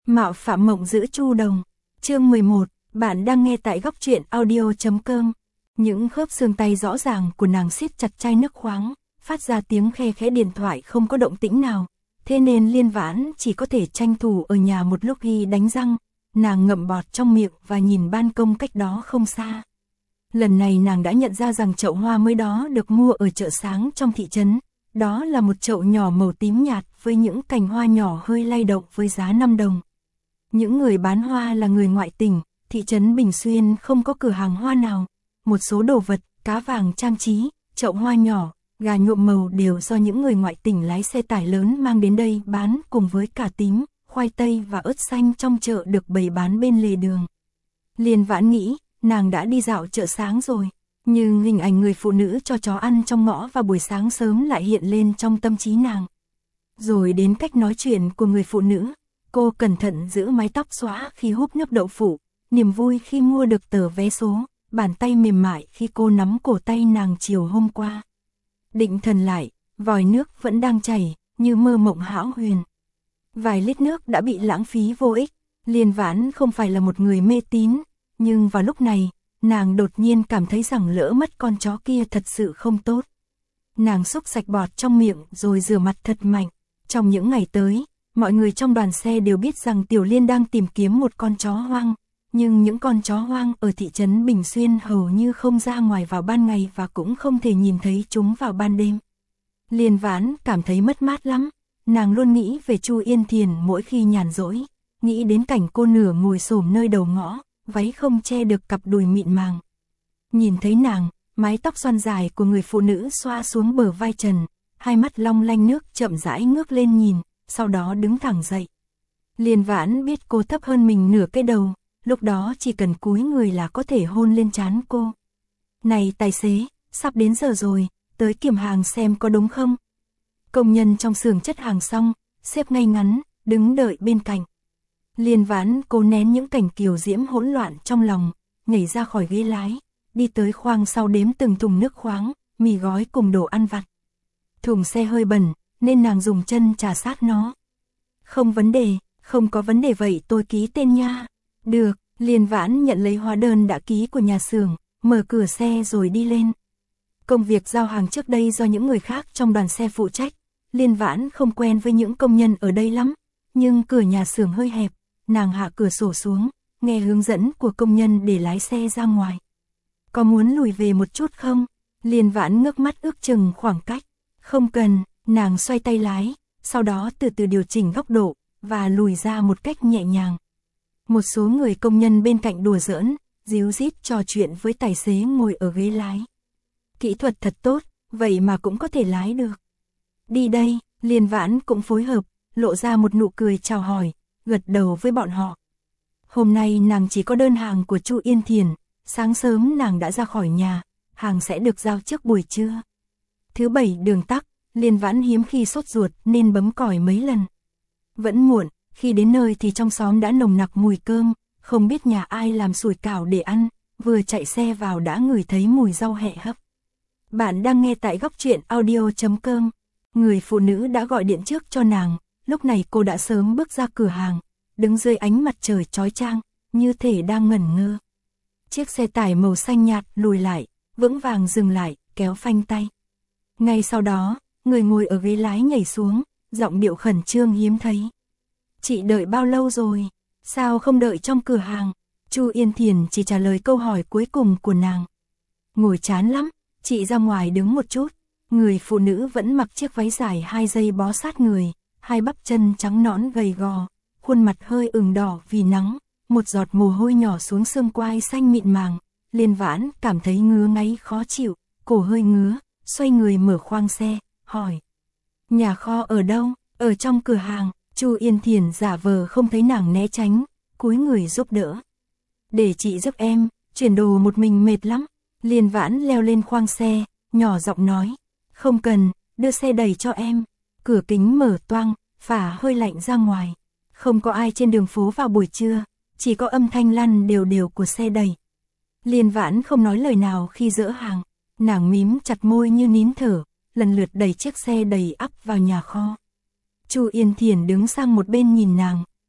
Mạo phạm mộng giữ Chu Đồng. Chương 11, bạn đang nghe tại góc truyện audio.com. Những khớp xương tay rõ ràng của nàng siết chặt chai nước khoáng, phát ra tiếng khe khẽ, điện thoại không có động tĩnh nào. Thế nên Liên Vãn chỉ có thể tranh thủ ở nhà một lúc ghi đánh răng. Nàng ngậm bọt trong miệng và nhìn ban công cách đó không xa. Lần này nàng đã nhận ra rằng chậu hoa mới đó được mua ở chợ sáng trong thị trấn. Đó là một chậu nhỏ màu tím nhạt với những cành hoa nhỏ hơi lay động với giá 5 đồng. Những người bán hoa là người ngoại tỉnh, thị trấn Bình Xuyên không có cửa hàng hoa nào. Một số đồ vật, cá vàng trang trí, chậu hoa nhỏ, gà nhuộm màu đều do những người ngoại tỉnh lái xe tải lớn mang đến đây bán, cùng với cà tím, khoai tây và ớt xanh trong chợ được bày bán bên lề đường. Liên Vãn nghĩ, nàng đã đi dạo chợ sáng rồi, nhưng hình ảnh người phụ nữ cho chó ăn trong ngõ vào buổi sáng sớm lại hiện lên trong tâm trí nàng. Rồi đến cách nói chuyện của người phụ nữ, cô cẩn thận giữ mái tóc xõa khi húp nước đậu phụ, niềm vui khi mua được tờ vé số, bàn tay mềm mại khi cô nắm cổ tay nàng chiều hôm qua. Định thần lại, vòi nước vẫn đang chảy, như mơ mộng hão huyền. Vài lít nước đã bị lãng phí vô ích. Liên Vãn không phải là một người mê tín, nhưng vào lúc này, nàng đột nhiên cảm thấy rằng lỡ mất con chó kia thật sự không tốt. Nàng xúc sạch bọt trong miệng rồi rửa mặt thật mạnh. Trong những ngày tới, mọi người trong đoàn xe đều biết rằng Tiểu Liên đang tìm kiếm một con chó hoang, nhưng những con chó hoang ở thị trấn Bình Xuyên hầu như không ra ngoài vào ban ngày và cũng không thể nhìn thấy chúng vào ban đêm. Liên Vãn cảm thấy mất mát lắm, nàng luôn nghĩ về Chu Yên Thiền mỗi khi nhàn rỗi, nghĩ đến cảnh cô nửa ngồi xổm nơi đầu ngõ, váy không che được cặp đùi mịn màng. Nhìn thấy nàng, mái tóc xoăn dài của người phụ nữ xoa xuống bờ vai trần, hai mắt long lanh nước chậm rãi ngước lên nhìn, sau đó đứng thẳng dậy. Liên Vãn biết cô thấp hơn mình nửa cái đầu, lúc đó chỉ cần cúi người là có thể hôn lên trán cô. Này tài xế, sắp đến giờ rồi, tới kiểm hàng xem có đúng không? Công nhân trong xưởng chất hàng xong, xếp ngay ngắn, đứng đợi bên cạnh. Liên Vãn cố nén những cảnh kiều diễm hỗn loạn trong lòng, nhảy ra khỏi ghế lái, đi tới khoang sau đếm từng thùng nước khoáng, mì gói cùng đồ ăn vặt. Thùng xe hơi bẩn, nên nàng dùng chân chà sát nó. Không vấn đề, không có vấn đề, vậy tôi ký tên nha. Được, Liên Vãn nhận lấy hóa đơn đã ký của nhà xưởng, mở cửa xe rồi đi lên. Công việc giao hàng trước đây do những người khác trong đoàn xe phụ trách, Liên Vãn không quen với những công nhân ở đây lắm, nhưng cửa nhà xưởng hơi hẹp, nàng hạ cửa sổ xuống, nghe hướng dẫn của công nhân để lái xe ra ngoài. Có muốn lùi về một chút không? Liên Vãn ngước mắt ước chừng khoảng cách. Không cần, nàng xoay tay lái, sau đó từ từ điều chỉnh góc độ, và lùi ra một cách nhẹ nhàng. Một số người công nhân bên cạnh đùa giỡn, díu dít trò chuyện với tài xế ngồi ở ghế lái. Kỹ thuật thật tốt, vậy mà cũng có thể lái được. Đi đây, Liên Vãn cũng phối hợp, lộ ra một nụ cười chào hỏi, gật đầu với bọn họ. Hôm nay nàng chỉ có đơn hàng của Chu Yên Thiền, sáng sớm nàng đã ra khỏi nhà, hàng sẽ được giao trước buổi trưa. Thứ bảy đường tắc, Liên Vãn hiếm khi sốt ruột nên bấm còi mấy lần. Vẫn muộn, khi đến nơi thì trong xóm đã nồng nặc mùi cơm, không biết nhà ai làm sủi cảo để ăn, vừa chạy xe vào đã ngửi thấy mùi rau hẹ hấp. Bạn đang nghe tại góc truyện audio.com. Người phụ nữ đã gọi điện trước cho nàng, lúc này cô đã sớm bước ra cửa hàng, đứng dưới ánh mặt trời chói chang, như thể đang ngẩn ngơ. Chiếc xe tải màu xanh nhạt lùi lại, vững vàng dừng lại, kéo phanh tay. Ngay sau đó, người ngồi ở ghế lái nhảy xuống, giọng điệu khẩn trương hiếm thấy. Chị đợi bao lâu rồi? Sao không đợi trong cửa hàng? Chu Yên Thiền chỉ trả lời câu hỏi cuối cùng của nàng. Ngồi chán lắm, chị ra ngoài đứng một chút. Người phụ nữ vẫn mặc chiếc váy dài 2 dây bó sát người, hai bắp chân trắng nõn gầy gò, khuôn mặt hơi ửng đỏ vì nắng, một giọt mồ hôi nhỏ xuống xương quai xanh mịn màng. Liên Vãn cảm thấy ngứa ngáy khó chịu, cổ hơi ngứa, xoay người mở khoang xe, hỏi. Nhà kho ở đâu? Ở trong cửa hàng. Chu Yên Thiền giả vờ không thấy nàng né tránh, cúi người giúp đỡ. Để chị giúp em, chuyển đồ một mình mệt lắm. Liên Vãn leo lên khoang xe, nhỏ giọng nói. Không cần, đưa xe đẩy cho em. Cửa kính mở toang, phả hơi lạnh ra ngoài. Không có ai trên đường phố vào buổi trưa, chỉ có âm thanh lăn đều đều của xe đẩy. Liên Vãn không nói lời nào khi dỡ hàng, nàng mím chặt môi như nín thở, lần lượt đẩy chiếc xe đầy ắp vào nhà kho. Chu Yên Thiền đứng sang một bên nhìn nàng,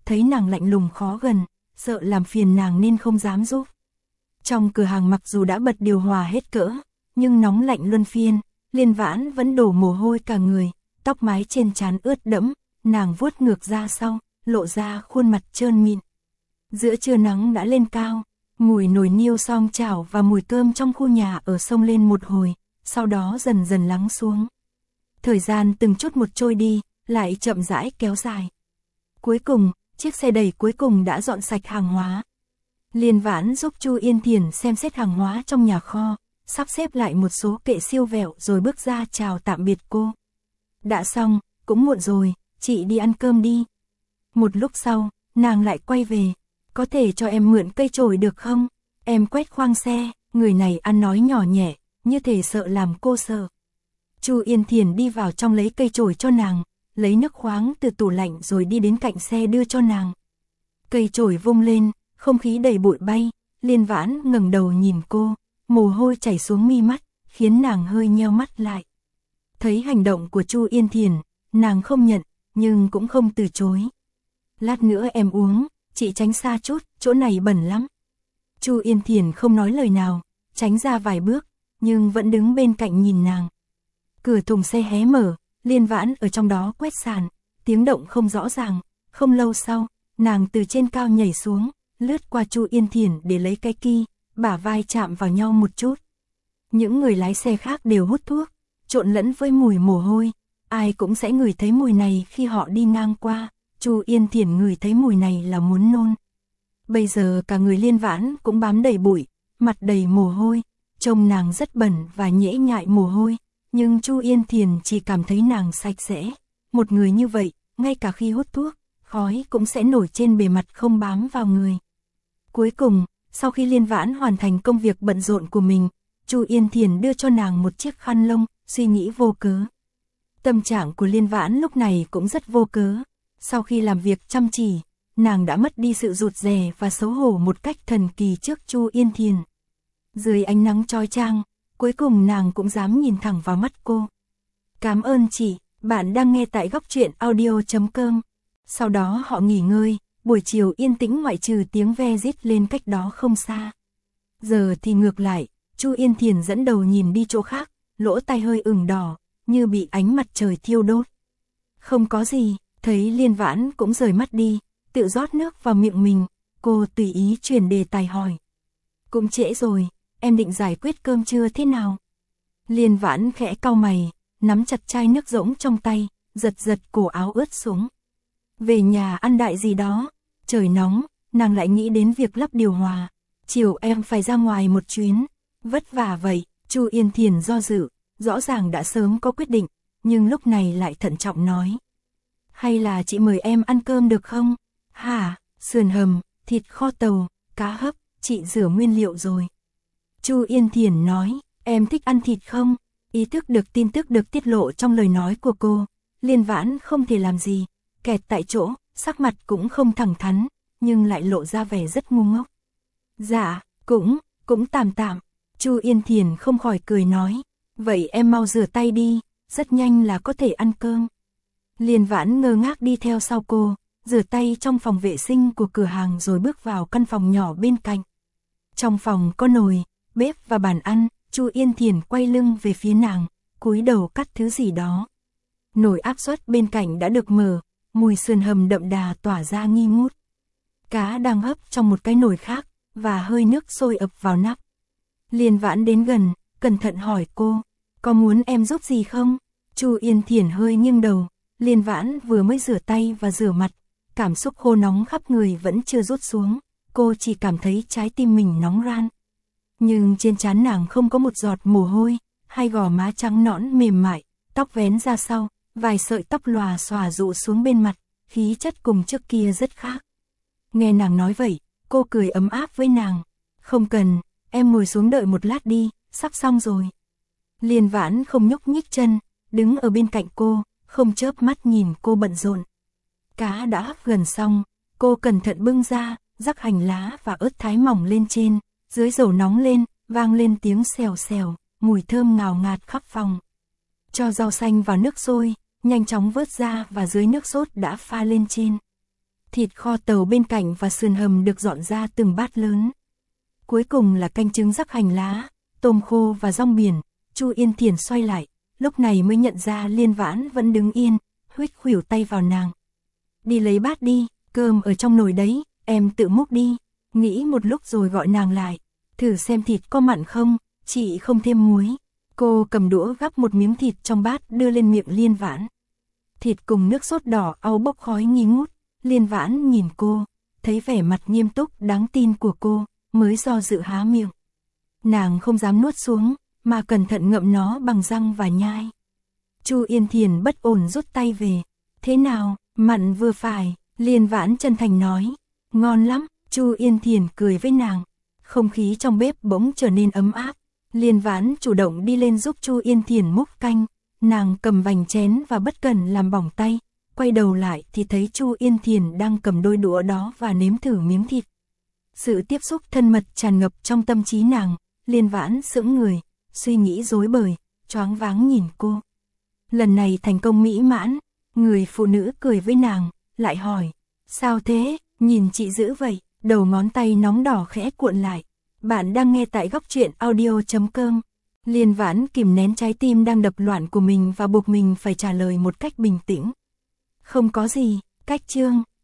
thấy nàng lạnh lùng khó gần, sợ làm phiền nàng nên không dám giúp. Trong cửa hàng mặc dù đã bật điều hòa hết cỡ, nhưng nóng lạnh luân phiên, Liên Vãn vẫn đổ mồ hôi cả người, tóc mái trên trán ướt đẫm, nàng vuốt ngược ra sau, lộ ra khuôn mặt trơn mịn. Giữa trưa nắng đã lên cao, mùi nồi niêu song chảo và mùi cơm trong khu nhà ở xông lên một hồi, sau đó dần dần lắng xuống. Thời gian từng chút một trôi đi, lại chậm rãi kéo dài. Cuối cùng, chiếc xe đẩy cuối cùng đã dọn sạch hàng hóa. Liên Vãn giúp Chu Yên Thiền xem xét hàng hóa trong nhà kho, sắp xếp lại một số kệ siêu vẹo rồi bước ra chào tạm biệt cô. Đã xong, cũng muộn rồi, chị đi ăn cơm đi. Một lúc sau, nàng lại quay về. Có thể cho em mượn cây chổi được không? Em quét khoang xe, người này ăn nói nhỏ nhẹ, như thể sợ làm cô sợ. Chu Yên Thiền đi vào trong lấy cây chổi cho nàng, lấy nước khoáng từ tủ lạnh rồi đi đến cạnh xe đưa cho nàng. Cây chổi vung lên, không khí đầy bụi bay, Liên Vãn ngẩng đầu nhìn cô, mồ hôi chảy xuống mi mắt, khiến nàng hơi nheo mắt lại. Thấy hành động của Chu Yên Thiền, nàng không nhận, nhưng cũng không từ chối. Lát nữa em uống, chị tránh xa chút, chỗ này bẩn lắm. Chu Yên Thiền không nói lời nào, tránh ra vài bước, nhưng vẫn đứng bên cạnh nhìn nàng. Cửa thùng xe hé mở, Liên Vãn ở trong đó quét sàn, tiếng động không rõ ràng. Không lâu sau, nàng từ trên cao nhảy xuống, lướt qua Chu Yên Thiền để lấy cái ki, bả vai chạm vào nhau một chút. Những người lái xe khác đều hút thuốc, trộn lẫn với mùi mồ hôi, ai cũng sẽ ngửi thấy mùi này khi họ đi ngang qua. Chu Yên Thiền ngửi thấy mùi này là muốn nôn. Bây giờ cả người Liên Vãn cũng bám đầy bụi, mặt đầy mồ hôi, trông nàng rất bẩn và nhễ nhại mồ hôi, nhưng Chu Yên Thiền chỉ cảm thấy nàng sạch sẽ. Một người như vậy, ngay cả khi hút thuốc, khói cũng sẽ nổi trên bề mặt không bám vào người. Cuối cùng, sau khi Liên Vãn hoàn thành công việc bận rộn của mình, Chu Yên Thiền đưa cho nàng một chiếc khăn lông, suy nghĩ vô cớ. Tâm trạng của Liên Vãn lúc này cũng rất vô cớ. Sau khi làm việc chăm chỉ, nàng đã mất đi sự rụt rè và xấu hổ một cách thần kỳ trước Chu Yên Thiền. Dưới ánh nắng chói chang, cuối cùng nàng cũng dám nhìn thẳng vào mắt cô. Cảm ơn chị, bạn đang nghe tại Góc Truyện Audio.com. Sau đó họ nghỉ ngơi, buổi chiều yên tĩnh ngoại trừ tiếng ve rít lên cách đó không xa. Giờ thì ngược lại, Chu Yên Thiền dẫn đầu nhìn đi chỗ khác, lỗ tai hơi ửng đỏ, như bị ánh mặt trời thiêu đốt. Không có gì. Thấy Liên Vãn cũng rời mắt đi, tự rót nước vào miệng mình, cô tùy ý chuyển đề tài hỏi. Cũng trễ rồi, em định giải quyết cơm trưa thế nào? Liên Vãn khẽ cau mày, nắm chặt chai nước rỗng trong tay, giật giật cổ áo ướt sũng. Về nhà ăn đại gì đó, trời nóng, nàng lại nghĩ đến việc lắp điều hòa. Chiều em phải ra ngoài một chuyến, vất vả vậy. Chu Yên Thiền do dự, rõ ràng đã sớm có quyết định, nhưng lúc này lại thận trọng nói. Hay là chị mời em ăn cơm được không? Hả, sườn hầm, thịt kho tàu, cá hấp, chị rửa nguyên liệu rồi. Chu Yên Thiền nói, em thích ăn thịt không? Ý thức được tin tức được tiết lộ trong lời nói của cô, Liên Vãn không thể làm gì, kẹt tại chỗ, sắc mặt cũng không thẳng thắn, nhưng lại lộ ra vẻ rất ngu ngốc. Dạ, cũng tạm tạm. Chu Yên Thiền không khỏi cười nói, vậy em mau rửa tay đi, rất nhanh là có thể ăn cơm. Liên Vãn ngơ ngác đi theo sau cô, rửa tay trong phòng vệ sinh của cửa hàng rồi bước vào căn phòng nhỏ bên cạnh. Trong phòng có nồi, bếp và bàn ăn, Chu Yên Thiền quay lưng về phía nàng, cúi đầu cắt thứ gì đó. Nồi áp suất bên cạnh đã được mở, mùi sườn hầm đậm đà tỏa ra nghi ngút. Cá đang hấp trong một cái nồi khác, và hơi nước sôi ập vào nắp. Liên Vãn đến gần, cẩn thận hỏi cô, có muốn em giúp gì không? Chu Yên Thiền hơi nghiêng đầu. Liên Vãn vừa mới rửa tay và rửa mặt, cảm xúc khô nóng khắp người vẫn chưa rút xuống, cô chỉ cảm thấy trái tim mình nóng ran. Nhưng trên trán nàng không có một giọt mồ hôi, hai gò má trắng nõn mềm mại, tóc vén ra sau, vài sợi tóc lòa xòa rụ xuống bên mặt, khí chất cùng trước kia rất khác. Nghe nàng nói vậy, cô cười ấm áp với nàng, không cần, em ngồi xuống đợi một lát đi, sắp xong rồi. Liên Vãn không nhúc nhích chân, đứng ở bên cạnh cô, không chớp mắt nhìn cô bận rộn. Cá đã hấp gần xong, cô cẩn thận bưng ra, rắc hành lá và ớt thái mỏng lên trên, dưới dầu nóng lên, vang lên tiếng xèo xèo, mùi thơm ngào ngạt khắp phòng. Cho rau xanh vào nước sôi, nhanh chóng vớt ra và dưới nước sốt đã pha lên trên. thịt kho tàu bên cạnh và sườn hầm được dọn ra từng bát lớn. Cuối cùng là canh trứng rắc hành lá, tôm khô và rong biển. Chu Yên Thiền xoay lại, lúc này mới nhận ra Liên Vãn vẫn đứng yên, huých khuỷu tay vào nàng. Đi lấy bát đi, cơm ở trong nồi đấy, em tự múc đi. Nghĩ một lúc rồi gọi nàng lại, thử xem thịt có mặn không, chị không thêm muối. Cô cầm đũa gắp một miếng thịt trong bát đưa lên miệng Liên Vãn. Thịt cùng nước sốt đỏ au bốc khói nghi ngút. Liên Vãn nhìn cô, thấy vẻ mặt nghiêm túc đáng tin của cô, mới do dự há miệng. Nàng không dám nuốt xuống, mà cẩn thận ngậm nó bằng răng và nhai. Chu Yên Thiền bất ổn rút tay về. Thế nào, mặn vừa phải, Liên Vãn chân thành nói. Ngon lắm, Chu Yên Thiền cười với nàng. Không khí trong bếp bỗng trở nên ấm áp. Liên Vãn chủ động đi lên giúp Chu Yên Thiền múc canh. Nàng cầm vành chén và bất cẩn làm bỏng tay. Quay đầu lại thì thấy Chu Yên Thiền đang cầm đôi đũa đó và nếm thử miếng thịt. Sự tiếp xúc thân mật tràn ngập trong tâm trí nàng. Liên Vãn sững người, suy nghĩ rối bời, choáng váng nhìn cô. Lần này thành công mỹ mãn, người phụ nữ cười với nàng, lại hỏi, sao thế, nhìn chị dữ vậy, đầu ngón tay nóng đỏ khẽ cuộn lại. Bạn đang nghe tại Góc Truyện Audio.com. Liên Vãn kìm nén trái tim đang đập loạn của mình và buộc mình phải trả lời một cách bình tĩnh. Không có gì, cách chương.